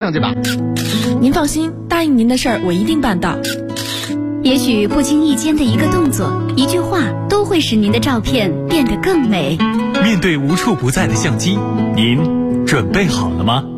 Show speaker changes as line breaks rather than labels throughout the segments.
上去吧。
您放心，答应您的事儿我一定办到。
也许不经意间的一个动作、一句话，都会使您的照片变得更美。
面对无处不在的相机，您准备好了吗？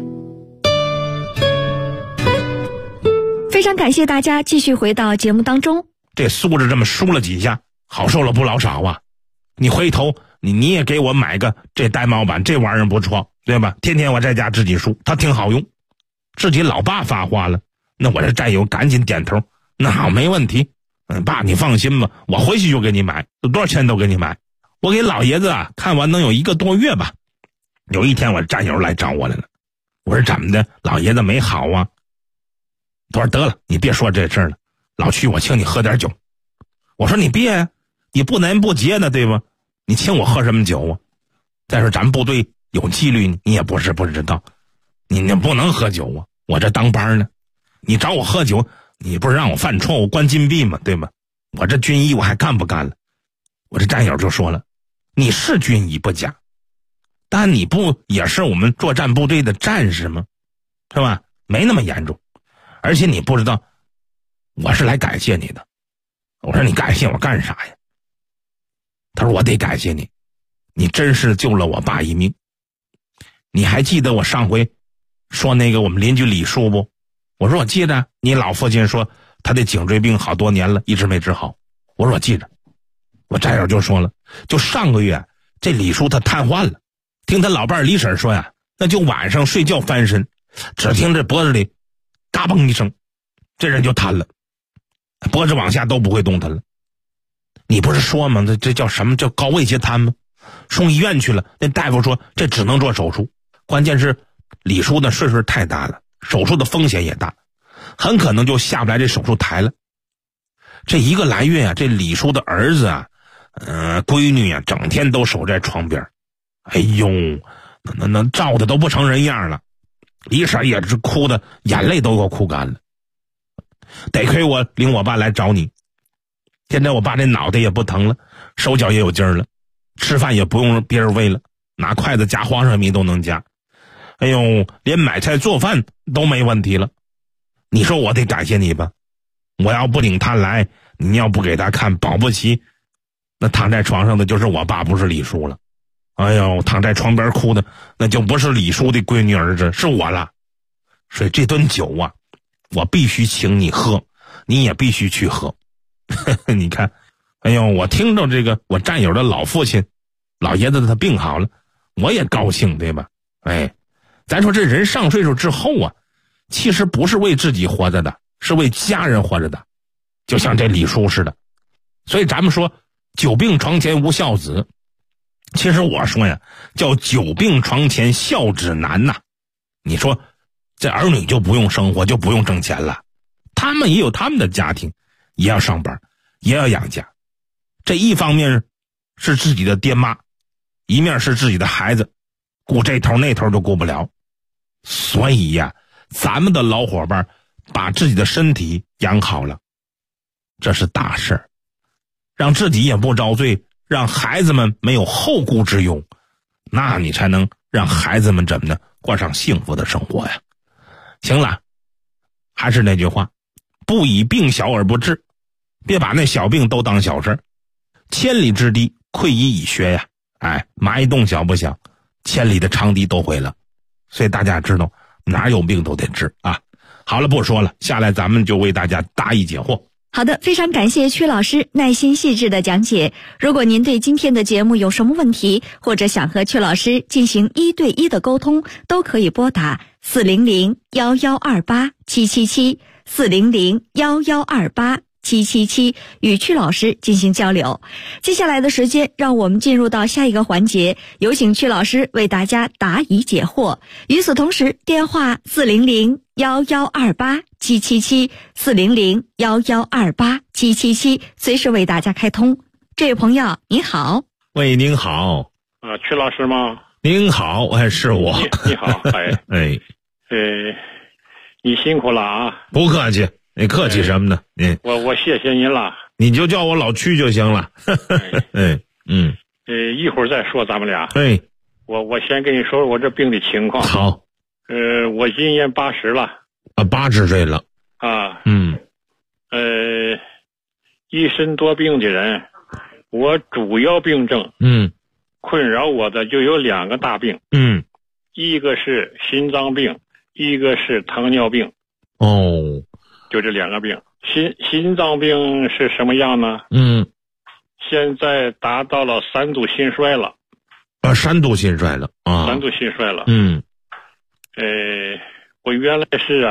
非常感谢大家继续回到节目当中。
这梳子这么梳了几下，好受了不老少啊！你回头你也给我买个这玳瑁版，这玩意儿不错，对吧？天天我在家自己梳，它挺好用。自己老爸发话了，那我这战友赶紧点头，那好，没问题。爸你放心吧，我回去就给你买，多少钱都给你买。我给老爷子啊看完能有1个多月吧。有一天我战友来找我来了，我说怎么的，老爷子没好啊？他说得了，你别说这事儿了，老去我请你喝点酒。我说你别呀，你不男不结的对吧？你请我喝什么酒啊？再说咱部队有纪律，你也不是不知道，你不能喝酒啊，我这当班呢，你找我喝酒，你不是让我犯错误关禁闭吗？对吧？我这军医我还干不干了？我这战友就说了，你是军医不假，但你不也是我们作战部队的战士吗？是吧？没那么严重。而且你不知道，我是来感谢你的。我说你感谢我干啥呀？他说我得感谢你，你真是救了我爸一命。你还记得我上回说那个我们邻居李叔不？我说我记得，你老父亲说他的颈椎病好多年了，一直没治好。我说我记着。我战友就说了，就上个月这李叔他瘫痪了，听他老伴儿李婶说呀，那就晚上睡觉翻身，只听这脖子里嘎嘣一声，这人就瘫了，脖子往下都不会动弹了。你不是说吗？这叫什么？叫高位截瘫吗？送医院去了，那大夫说这只能做手术。关键是李叔的岁数太大了，手术的风险也大，很可能就下不来这手术台了。这1个来月啊，这李叔的儿子啊，闺女啊，整天都守在床边。哎呦，那照的都不成人样了。李婶也是哭的，眼泪都给我哭干了。得亏我领我爸来找你，现在我爸这脑袋也不疼了，手脚也有劲儿了，吃饭也不用别人喂了，拿筷子夹黄鳝米都能夹。哎呦，连买菜做饭都没问题了。你说我得感谢你吧？我要不领他来，你要不给他看，保不齐那躺在床上的就是我爸，不是李叔了。哎呦，躺在床边哭的那就不是李叔的闺女儿子，是我了。所以这顿酒啊，我必须请你喝，你也必须去喝。你看，哎呦，我听着这个我战友的老父亲老爷子他病好了，我也高兴，对吧？哎，咱说这人上岁数之后啊，其实不是为自己活着的，是为家人活着的，就像这李叔似的。所以咱们说久病床前无孝子，其实我说呀，叫久病床前孝子难呐。你说这儿女就不用生活，就不用挣钱了，他们也有他们的家庭，也要上班，也要养家。这一方面是自己的爹妈，一面是自己的孩子，顾这头那头都顾不了。所以呀，咱们的老伙伴把自己的身体养好了，这是大事儿，让自己也不遭罪，让孩子们没有后顾之忧，那你才能让孩子们怎么呢？过上幸福的生活呀。行了，还是那句话，不以病小而不治，别把那小病都当小事。千里之堤溃于蚁穴呀，哎，蚂蚁洞小不小，千里的长堤都毁了。所以大家知道，哪有病都得治啊。好了，不说了，下来咱们就为大家答疑解惑。
好的，非常感谢曲老师耐心细致的讲解。如果您对今天的节目有什么问题，或者想和曲老师进行1对1的沟通，都可以拨打400-1128-777，400-1128-777，与曲老师进行交流。接下来的时间，让我们进入到下一个环节，有请曲老师为大家答疑解惑。与此同时，电话400-1128-777，400-1128-777，随时为大家开通。这位朋友您好。
喂，您好。
曲老师吗？
您好，哎，是我。
你好，哎，你辛苦了啊！
不客气，你客气什么呢？
我谢谢您了。
你就叫我老曲就行了。
一会儿再说咱们俩。
哎，
我先跟你说说我这病的情况。
好。
我今年80了。
啊，80岁了。
啊。
嗯。
一身多病的人，我主要病症。困扰我的就有2个大病。一个是心脏病，一个是糖尿病。
哦。
就这2个病。心脏病是什么样呢？现在达到了3度心衰了。
3度心衰了啊！3
度心衰了。我原来是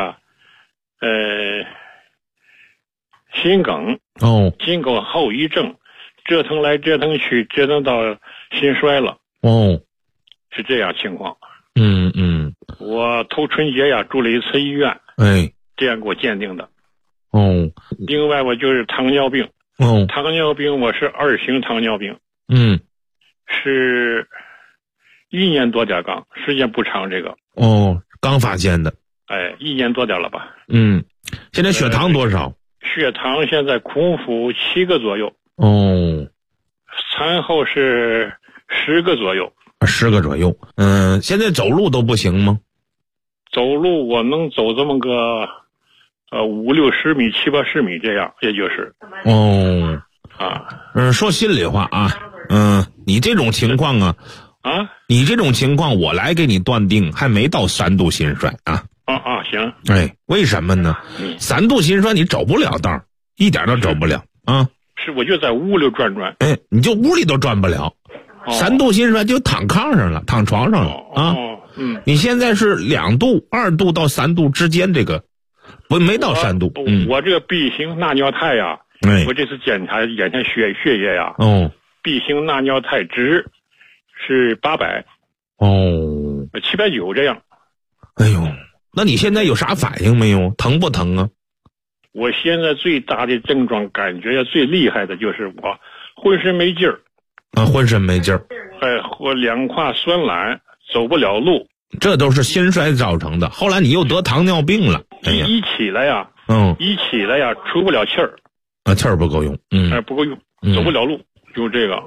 心梗。心梗后遗症，折腾来折腾去，折腾到心衰了。是这样情况。我头春节住了一次医院。这样给我鉴定的。另外我就是糖尿病。糖尿病我是2型糖尿病。是1年多点刚，时间不长这个。
刚发现的。
1年多点了吧。
现在血糖多少？
血糖现在空腹7个左右。餐后是10个左右。
10个左右。现在走路都不行吗？
走路我能走这么个50-60米、70-80米这样，也就是。
说心里话啊，你这种情况你这种情况我来给你断定，还没到3度心衰啊。
行。
为什么呢？3度心衰你走不了道，一点都走不了啊。
是，我就在屋里转转。
你就屋里都转不了。3度心衰就躺炕上了，躺床上了啊。你现在是2度、2度到3度之间，这个没到3度。
我这个 B 型钠尿肽我这次检查眼前血液B 型钠尿肽值是800。790这样。
哎呦，那你现在有啥反应没有？疼不疼啊？
我现在最大的症状感觉最厉害的就是我浑身没劲儿。浑身没劲儿。我2胯酸懒，走不了路。
这都是心衰造成的。后来你又得糖尿病了。
一起来出不了气儿。
气儿不够用。
不够用，走不了路，就这个。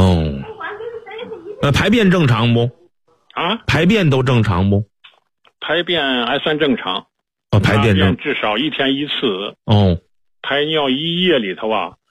排便正常不？排便都正常不？
排便还算正常。
排便
至少1天1次。排尿1夜里头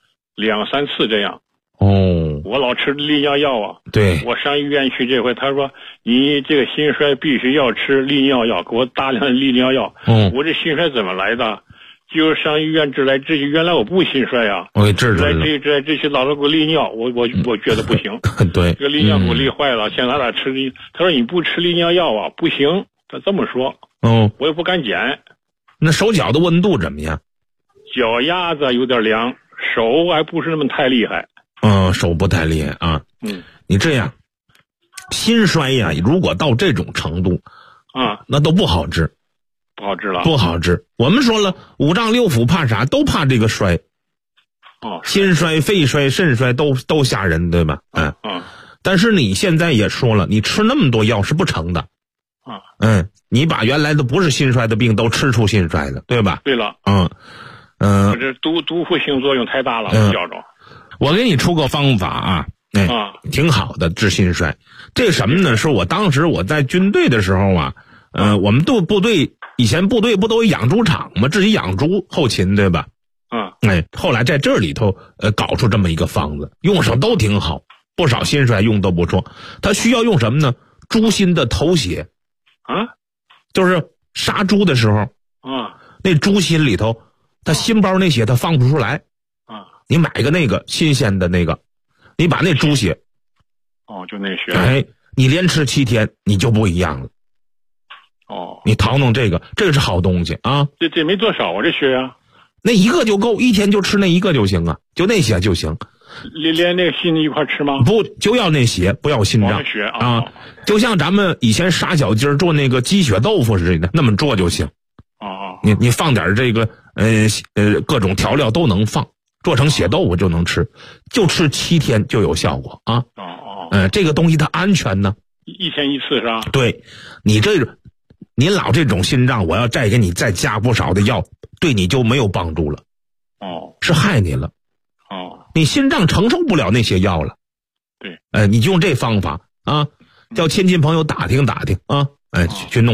2-3次这样。我老吃利尿药
对，
我上医院去这回，他说你这个心衰必须要吃利尿药，给我大量的利尿药。我这心衰怎么来的？就是上医院治来治去，原来我不心衰
我给治
来治去，老是给我利尿，我觉得不行。
对，
这个利尿给我利坏了，现在咱俩吃利。他说你不吃利尿药不行，他这么说。我也不敢减。
那手脚的温度怎么样？
脚丫子有点凉，手还不是那么太厉害。
手不太厉害啊。你这样，心衰如果到这种程度那都不好治。不好治。我们说了，5脏6腑怕啥？都怕这个衰。心衰、肺衰、肾衰都吓人，对吧？但是你现在也说了，你吃那么多药是不成的。你把原来的不是心衰的病都吃出心衰了，对吧？
对了。我这毒副性作用太大了，觉着。
我给你出个方法挺好的治心衰。这什么呢？是我当时我在军队的时候我们部队以前部队不都有养猪场吗？自己养猪后勤，对吧？后来在这里头搞出这么一个方子，用上都挺好，不少心衰用都不错。他需要用什么呢？猪心的头血就是杀猪的时候那猪心里头，他心包那血他放不出来你买个那个新鲜的那个，你把那猪血
就那血
你连吃7天你就不一样了。你淘弄这个是好东西
这没多少这血
那一个就够，1天就吃那一个就行就那血就行。
连那个心一块吃吗？
不，就要那血，不要心脏
血
就像咱们以前杀小鸡做那个鸡血豆腐似的，那么做就行。你放点这个各种调料都能放，做成血豆腐就能吃，就吃7天就有效果这个东西它安全呢
，1天1次是吧？
对，您老这种心脏，我要再给你再加不少的药，对你就没有帮助了是害你了你心脏承受不了那些药了。
对，
你就用这方法叫亲戚朋友打听打听去弄点。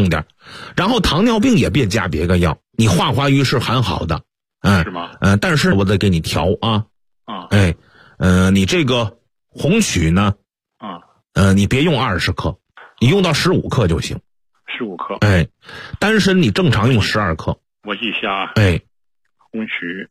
然后糖尿病也别加别个药，你化化瘀是很好的，
是吗？
但是我得给你调啊，你这个红曲呢，你别用20克，你用到15克就行。
15克。
丹参你正常用12克。
我记下。红曲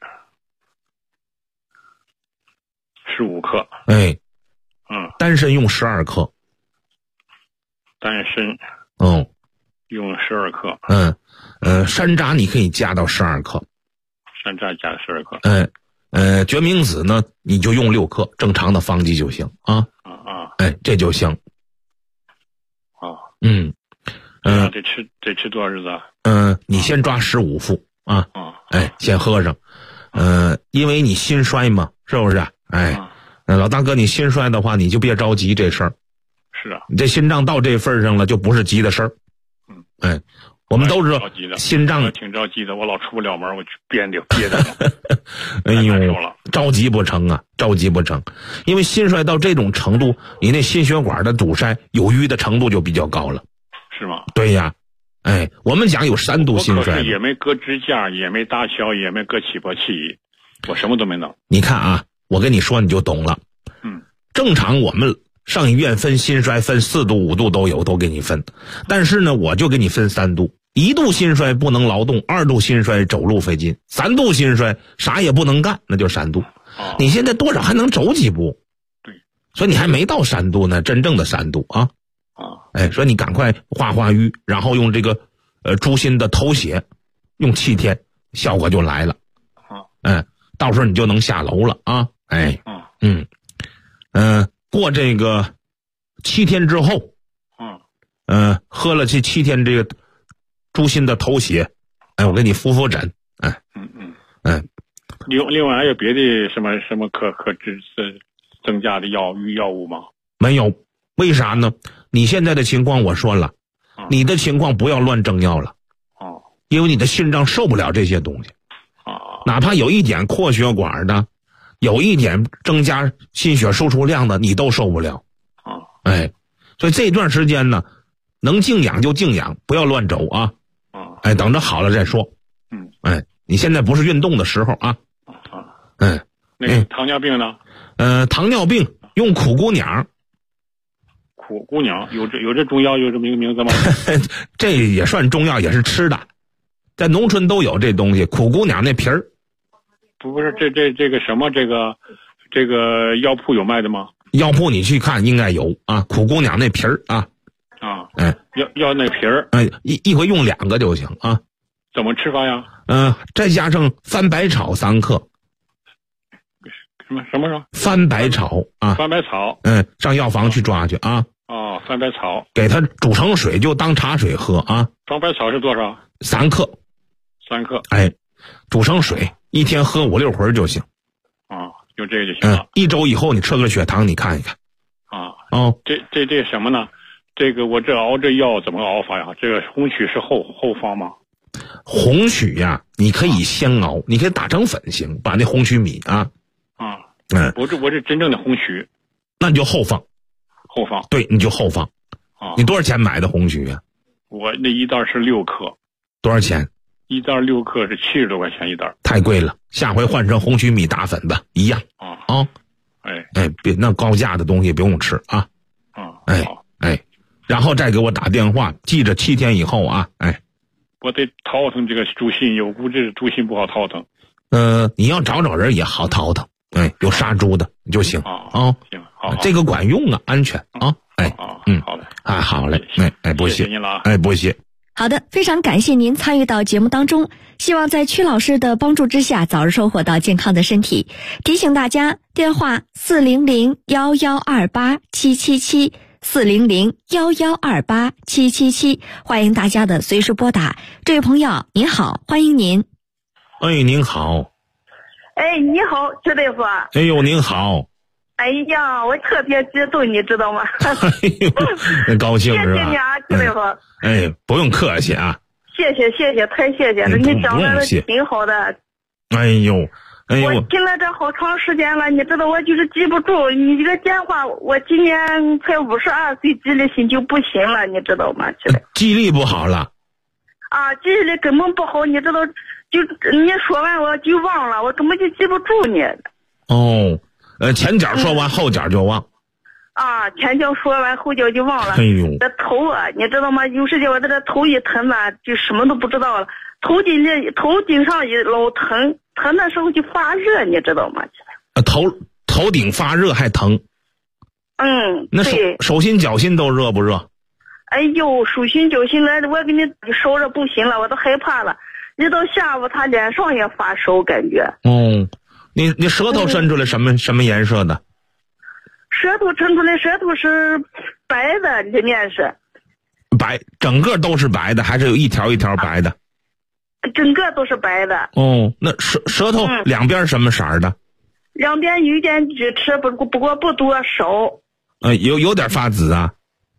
15克。
丹参用12克。
丹参。用12克。
山楂你可以加到12克。
山楂加12克。
决明子呢，你就用6克，正常的方剂就行啊。这就行。
得吃多少日子啊？
你先抓15副啊。先喝上。因为你心衰嘛，是不是？老大哥，你心衰的话，你就别着急这事儿。
是啊。
你这心脏到这份上了，就不是急的事儿。我们都知道心脏
挺着急的，我老出不了门，我憋的。
哎呦，着急不成啊，着急不成，因为心衰到这种程度，你那心血管的堵塞有淤的程度就比较高了。
是吗？
对呀。我们讲有3度心衰，
也没割支架，也没搭桥，也没割起搏器，我什么都没弄。
你看啊，我跟你说你就懂了。正常我们上医院分心衰分4度5度都有，都给你分。但是呢，我就给你分3度。1度心衰不能劳动，2度心衰走路费劲，3度心衰啥也不能干，那就3度。你现在多少还能走几步？
对，
所以你还没到3度呢，真正的3度啊。所以你赶快化瘀，然后用这个猪心的头血，用7天，效果就来了。到时候你就能下楼了啊。过这个7天之后，喝了这7天这个猪心的头血，我给你敷疹。
另外还有别的什么可增加的药物吗？
没有。为啥呢？你现在的情况我说了，你的情况不要乱征药了。因为你的心脏受不了这些东西。哪怕有一点扩血管的，有一点增加心血输出量的，你都受不了。所以这段时间呢，能静养就静养，不要乱走啊。等着好了再说。你现在不是运动的时候啊。
那个糖尿病呢？
糖尿病用苦姑娘。
苦姑娘有这中药有这么一个名字吗？
这也算中药，也是吃的，在农村都有这东西。苦姑娘那皮儿。
不是这个什么这个药铺有卖的吗？
药铺你去看应该有啊。苦姑娘那皮儿啊。
要那皮儿。
一回用2个就行啊。
怎么吃法呀？
再加上番白草3克。
什么？
番白草啊。
番白草。
上药房去抓去啊。
番白草。
给它煮成水就当茶水喝啊。
番白草是多少
？3克。
3克。
煮成水，1天喝5、6回就行。
用这个就行了。
1周以后你测个血糖，你看一看。
这什么呢？这个我这熬这药怎么熬法呀？这个红曲是后方吗？
红曲呀，你可以先熬，你可以打成粉行，把那红曲米啊。
我这真正的红曲。
那你就后放。
后放。对，
你就后放。你多少钱买的红曲呀？
我那一袋是6克。
多少钱？
一袋6克是70多块钱一袋。
太贵了，下回换成红曲米打粉吧，一样。别那高价的东西不用吃啊。然后再给我打电话，记着7天以后啊。
我得掏腾这个猪心，有估这猪心不好掏腾。
你要找人也好掏腾。有杀猪的就行。
行，好，
这个管用啊，安全啊。
好嘞。
好嘞。不谢
您了啊。
不谢。
好的，非常感谢您参与到节目当中，希望在曲老师的帮助之下，早日收获到健康的身体。提醒大家，电话400-1128-777，400-1128-777，欢迎大家的随时拨打。这位朋友您好，欢迎您。
您好。
你好，曲大夫。
您好。
哎呀，我特别激动，你知道吗？
高兴是吧？
谢谢你啊，曲大夫。
不用客气啊。
谢谢，太谢谢了，你讲的挺好的。
我
听了这好长时间了，你知道我就是记不住你这个电话，我今年才52岁，记忆力就不行了，你知道吗？
记忆力不好了。
啊，记忆力根本不好，你知道，就你说完我就忘了，我根本就记不住你。
哦，前脚说完，后脚就忘。
啊，前脚说完，后脚就忘了。
哎呦，
这头啊，你知道吗？有时间我在这头一疼吧，就什么都不知道了。头顶上也老疼，疼的时候就发热，你知道吗？
头顶发热还疼。
嗯，
那手心脚心都热不热？
哎呦，手心脚心来，我给你烧着不行了，我都害怕了。一到下午，他脸上也发烧，感觉。
哦，你舌头伸出来什么颜色的？
舌头伸出来，舌头是白的，里面是
白，整个都是白的，还是有一条一条白的？
整个都是白的。
哦，那舌头两边什么色儿的？
两边有一点锯齿，不过不多少。
有点发紫啊。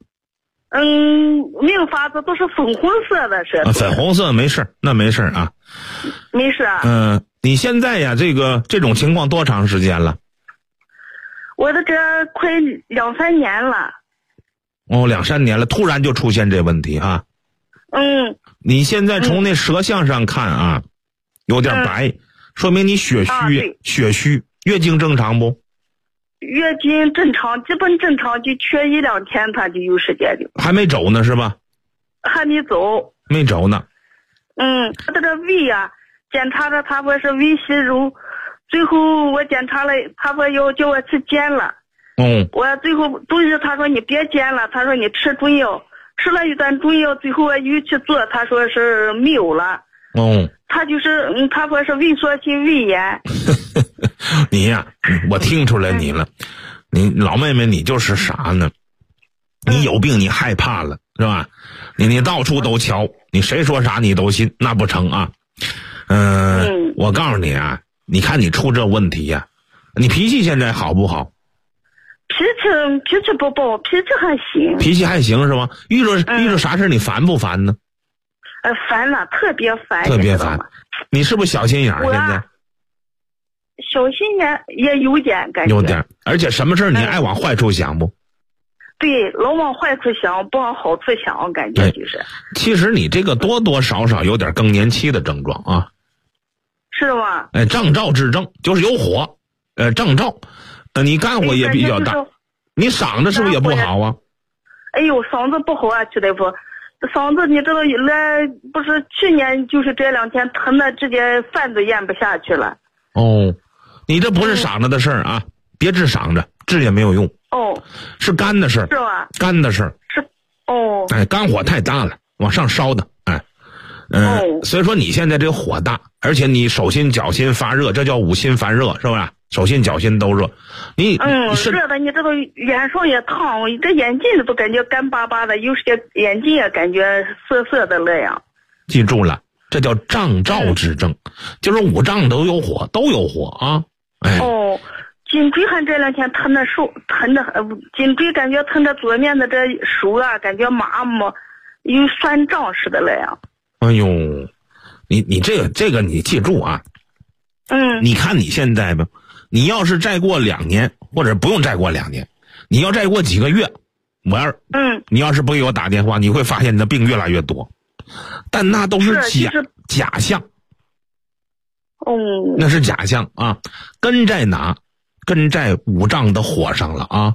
没有发紫，都是粉红色的舌头。
粉红色没事，那没事啊。
没事啊。
你现在呀，这种情况多长时间了？
我的这快2-3年了。
哦，2-3年了，突然就出现这问题啊。你现在从那舌象上看啊，有点白，说明你血虚，月经正常不？
月经正常，基本正常，就缺1-2天，他就有时间就。
还没走呢是吧？
还没走。没
走呢。
他这胃啊，检查着他说是胃息肉，最后我检查了，他说要叫我去煎了。我最后终于他说你别煎了，他说你吃中药，吃了一段中药，最后我又去做，他说是没有了。他就是他说是胃缩性胃炎。
你呀，我听出来你了，你老妹妹，你就是啥呢？你有病，你害怕了是吧？你到处都瞧，你谁说啥你都信，那不成啊。我告诉你啊，你看你出这问题呀，你脾气现在好不好？
脾气不暴，脾气还行。脾
气还行是吧？遇着啥事你烦不烦呢？
烦了，特别烦。
特别烦。你是不是小心眼现在？
小心眼也有点感觉。
有点，而且什么事你爱往坏处想不？
对，老往坏处想，不往好处想，感觉就是。
其实你这个多多少少有点更年期的症状啊。
是吗？
脏燥之症就是有火，脏燥，你肝火也比较大，你嗓子是不是也不好啊？
哎呦，嗓子不好啊，曲大夫，嗓子你知道来不是去年就是这2天疼的直接饭都咽不下去了。
你这不是嗓子的事儿啊，别治嗓子，治也没有用。是肝的事儿。
是吧？
肝的事儿。
是。
肝火太大了，往上烧的。所以说你现在这个火大，而且你手心脚心发热，这叫五心烦热，是不是？手心脚心都热。
热的，你知道脸上也烫，这眼睛都感觉干巴巴的，有些眼睛也感觉涩涩的那样。
记住了，这叫胀燥之症，就是五脏都有火啊。
颈椎还这2天疼的颈椎感觉疼的左面的这手啊，感觉麻木，有酸胀似的那样。
哎呦，你这个你记住啊。你看你现在吧，你要是再过2年，或者不用再过2年，你要再过几个月，你要是不给我打电话，你会发现你的病越来越多，但那都是假象。那是假象啊，根在哪？根在五脏的火上了啊。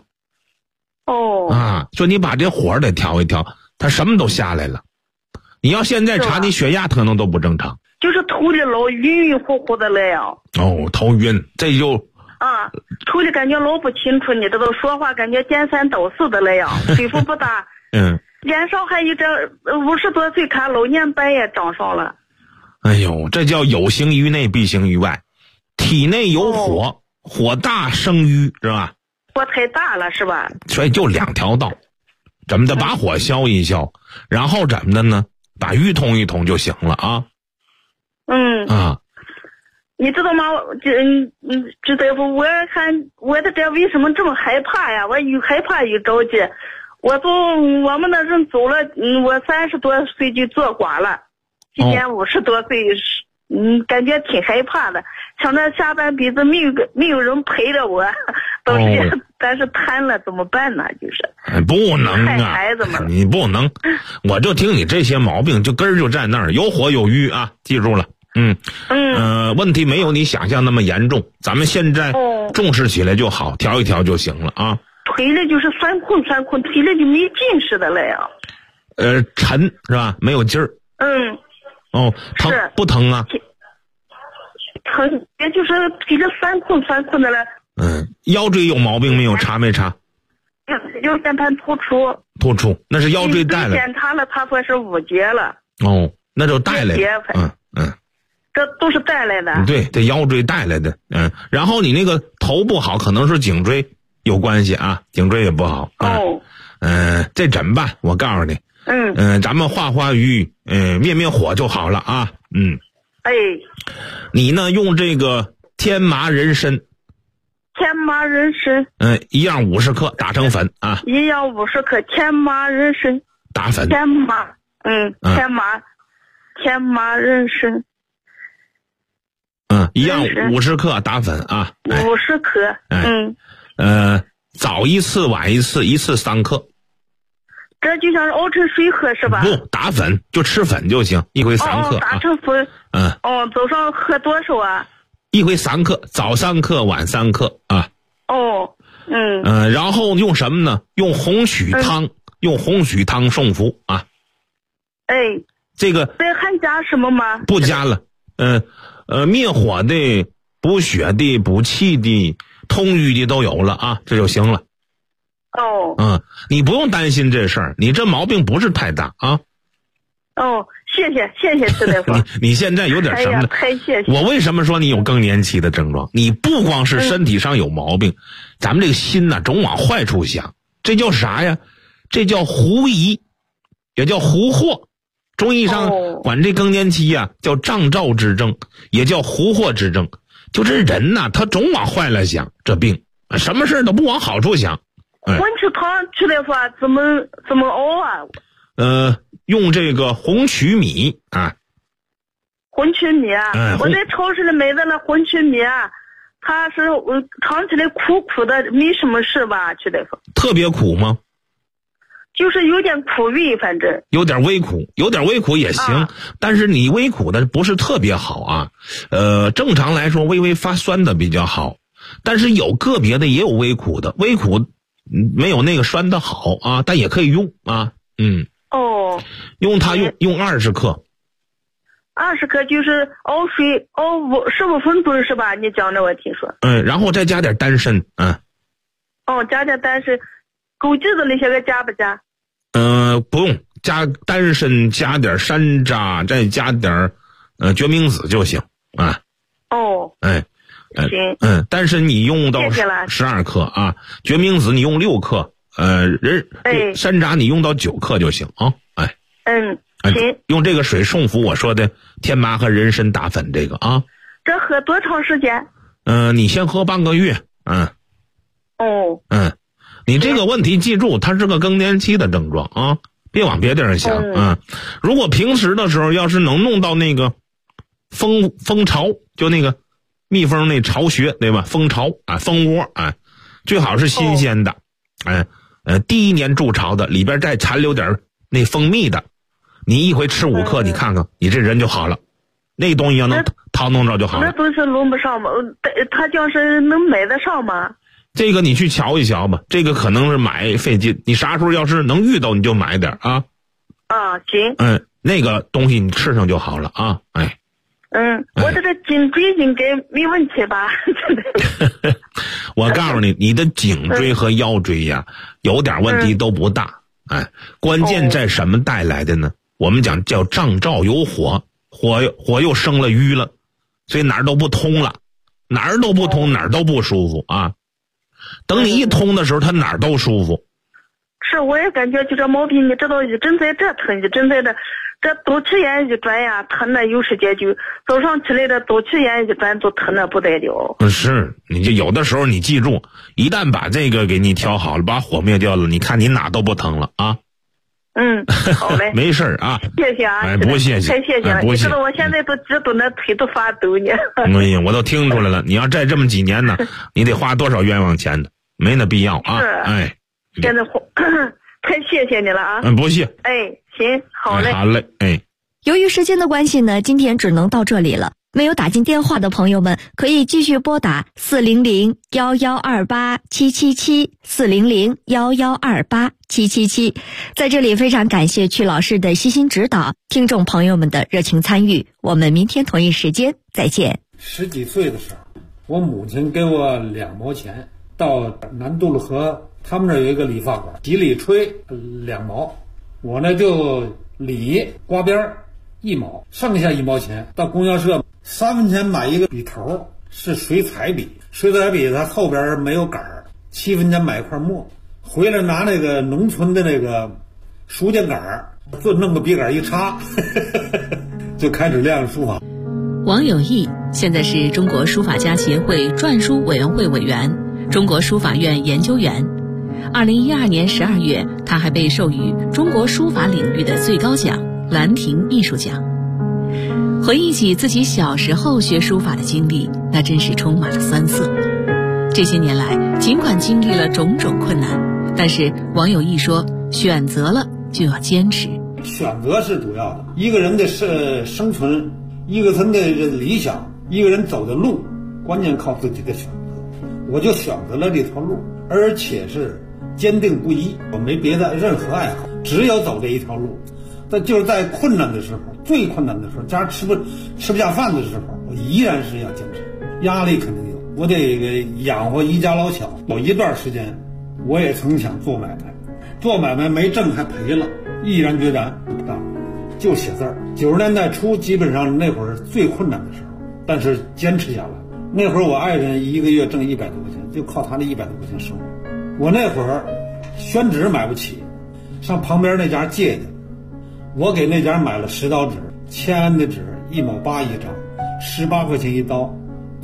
所以你把这火得调一调，它什么都下来了。你要现在查，你血压可能都不正常。
就是头里老晕乎乎的那样。
头晕，这就
头里感觉老不清楚，你知道，说话感觉颠三倒四的那样，水分不大。脸上还有这50多岁看老年斑也长上了。
哎呦，这叫有形于内必形于外，体内有火，火大生瘀，是吧？
火太大了是吧？
所以就2条道，怎么的把火消一消，然后怎么的呢？把瘀通一通就行了啊。
你知道吗？这大夫，我的这为什么这么害怕呀？我又害怕又着急。我们的人走了，我30多岁就做寡了，今年50多岁感觉挺害怕的，想着下半辈子没有人陪着我，到时间但是瘫了怎么办呢？就是
不能啊，
孩子们
你不能，我就听你这些毛病，就根儿就在那儿，有火有瘀啊，记住了。问题没有你想象那么严重，咱们现在重视起来就好，调一调就行了啊。
腿里就是酸困，腿里就没劲似的了呀。
沉是吧？没有劲儿。疼不疼啊？
疼，也就是腿里酸困的了。
腰椎有毛病没有？查没查？
腰间盘突
出，那是腰椎带来的。
检查了，他说是5节了。
那就带来的。
这都是带来的。
对，这腰椎带来的。然后你那个头不好，可能是颈椎有关系啊，颈椎也不好。这怎么办？我告诉你。咱们化瘀，灭火就好了啊。你呢用这个天麻人参。1样50克打成粉啊。
1样50克天麻人参
打粉。
天麻人参。
1样50克打粉啊。
50克。
早一次晚一次，一次3克。
这就像是熬成水喝是吧？
不，打粉就吃粉就行，一回3克。
打成粉。早上喝多少啊？
一回3克，早3克，晚3克啊。然后用什么呢？用红曲汤，用红曲汤送服啊。这个
这还加什么吗？
不加了。灭火的、补血的、补气的、通瘀的都有了啊，这就行了。你不用担心这事儿，你这毛病不是太大啊。
谢谢石大夫。
你现在有点什么呢？
太谢谢。
我为什么说你有更年期的症状？你不光是身体上有毛病，咱们这个心呢总往坏处想，这叫啥呀？这叫狐疑，也叫狐惑。中医上管这更年期呀叫障兆之症，也叫狐惑之症。就这人呐，他总往坏了想，这病什么事都不往好处想。
混曲汤吃的话怎么熬啊？
用这个红曲米啊。
红曲米啊，我在超市里买的那红曲米啊，它是尝起来苦的，没什么事吧，曲大夫？
特别苦吗？
就是有点苦味，反正
有点微苦也行，但是你微苦的不是特别好啊。正常来说微微发酸的比较好，但是有个别的也有微苦的，微苦没有那个酸的好啊，但也可以用啊。用它用20克。
20克就是熬水熬15分钟是吧？你讲的我听说。
然后再加点丹参。
加点丹参，枸杞子那些个加不加？
不用，加丹参，加点山楂，再加点决明子就行啊。
行。
丹参你用到12克啊，决明子你用6克，山楂你用到9克就行啊。
行。
用这个水送服我说的天麻和人参打粉这个啊。
这喝多长时间？
你先喝半个月。你这个问题记住，它是个更年期的症状啊，别往别地儿想。如果平时的时候要是能弄到那个蜂巢，就那个蜜蜂那巢穴对吧？蜂巢啊，蜂窝啊，最好是新鲜的。第一年筑巢的，里边再残留点那蜂蜜的，你一回吃5克，你看看你这人就好了。那东西要能掏弄着就好了。
那东西弄不上吗？他就是能买得上吗？
这个你去瞧一瞧吧，这个可能是买费劲，你啥时候要是能遇到你就买点啊。
行。
那个东西你吃上就好了啊。
我这个颈椎应该没问题吧？
我告诉你，你的颈椎和腰椎呀，有点问题都不大。关键在什么带来的呢？我们讲叫障兆有火又生了瘀了，所以哪儿都不通了，哪儿都不通，哪儿都不舒服啊。等你一通的时候，它哪儿都舒服。
是，我也感觉就这毛病，你知道，一阵在这疼，一阵在这肚脐眼一转呀，疼的有时间就早上起来的肚脐眼一转就疼的不得了。
是，你就有的时候你记住，一旦把这个给你调好了，把火灭掉了，你看你哪都不疼了啊。
好嘞。
没事啊。
谢谢啊。
不谢谢。
太谢谢了。你知道我现在都知道那腿都发抖呢。
哎呀，我都听出来了。你要再这么几年呢，你得花多少冤枉钱呢？没那必要啊。
是。现在太谢谢你了啊。
不谢。
行，好嘞。
好嘞。
由于时间的关系呢，今天只能到这里了。没有打进电话的朋友们，可以继续拨打400-1128-777，400-1128-777。在这里非常感谢曲老师的悉心指导，听众朋友们的热情参与。我们明天同一时间再见。
10几岁的时候，我母亲给我2毛钱，到南渡路河他们那有一个理发馆，洗理吹2毛，我呢就理刮边1毛，剩下1毛钱到供销社3分钱买一个笔头，是水彩笔，水彩笔它后边没有杆儿，7分钱买一块墨，回来拿那个农村的那个书架杆，就弄个笔杆一插，就开始练书法。
王有义现在是中国书法家协会篆书委员会委员、中国书法院研究员。2012年12月，他还被授予中国书法领域的最高奖兰亭艺术奖。回忆起自己小时候学书法的经历，那真是充满了酸涩。这些年来，尽管经历了种种困难，但是王有义说，选择了就要坚持。
选择是主要的，一个人的生存，一个人的理想，一个人走的路，关键靠自己的选择。我就选择了这条路，而且是坚定不移，我没别的任何爱好，只有走这一条路。但就是在困难的时候，最困难的时候，家吃不下饭的时候，我依然是要坚持。压力肯定有，我得养活一家老小。有一段时间，我也曾想做买卖，做买卖没挣还赔了，毅然决然不干，就写字儿。90年代初，基本上那会儿最困难的时候，但是坚持下来。那会儿我爱人一个月挣100多块钱，就靠他那100多块钱生活。我那会儿宣纸买不起，上旁边那家借的。我给那家买了10刀纸，签安的纸1毛8一张，18块钱一刀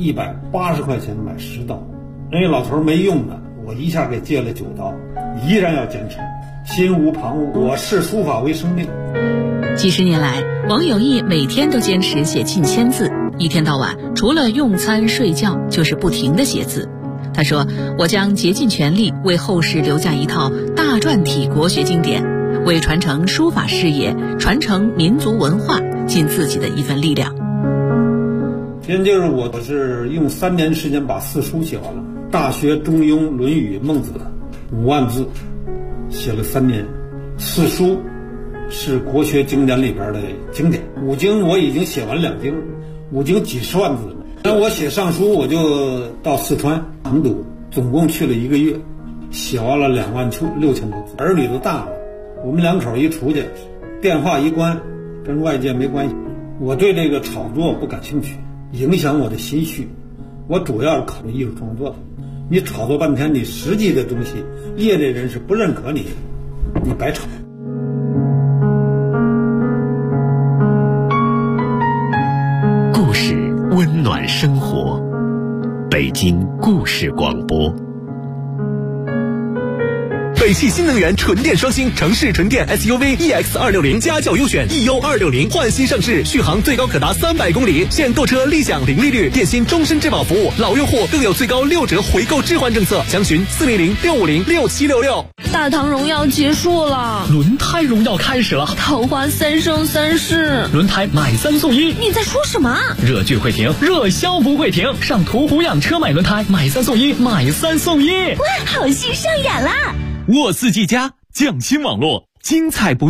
，180块钱买10刀。人家老头没用的，我一下给借了9刀，依然要坚持，心无旁骛。我视书法为生命。
几十年来，王有义每天都坚持写近1000字，一天到晚除了用餐睡觉，就是不停地写字。他说：“我将竭尽全力为后世留下一套大篆体国学经典。”为传承书法事业、传承民族文化尽自己的一份力量。
先就是我是用3年时间把4书写完了，《大学》《中庸》《论语》《孟子》5万字，写了3年。4书是国学经典里边的经典，5经我已经写完2经，5经几十万字了。那我写上书，我就到四川成都，总共去了1个月，写完了26000多字。儿女都大了。我们2口一出去，电话一关，跟外界没关系。我对这个炒作不感兴趣，影响我的心绪。我主要是考虑艺术创作的。你炒作半天，你实际的东西，业内人士不认可你，你白炒。
故事温暖生活，北京故事广播。北汽新能源纯电双星城市纯电 SUV EX260家轿优选 EU260焕新上市，续航最高可达300公里，现购车立享零利率，电信终身质保服务，老用户更有最高6折回购置换政策，详询400-650-6766。
大唐荣耀结束了，
轮胎荣耀开始了，
桃花3生3世，
轮胎买3送1。
你在说什么？
热剧会停，热销不会停，上途虎养车买轮胎，买3送1，买3送1。
哇，好戏上演啦！
沃斯技嘉匠心网络，精彩不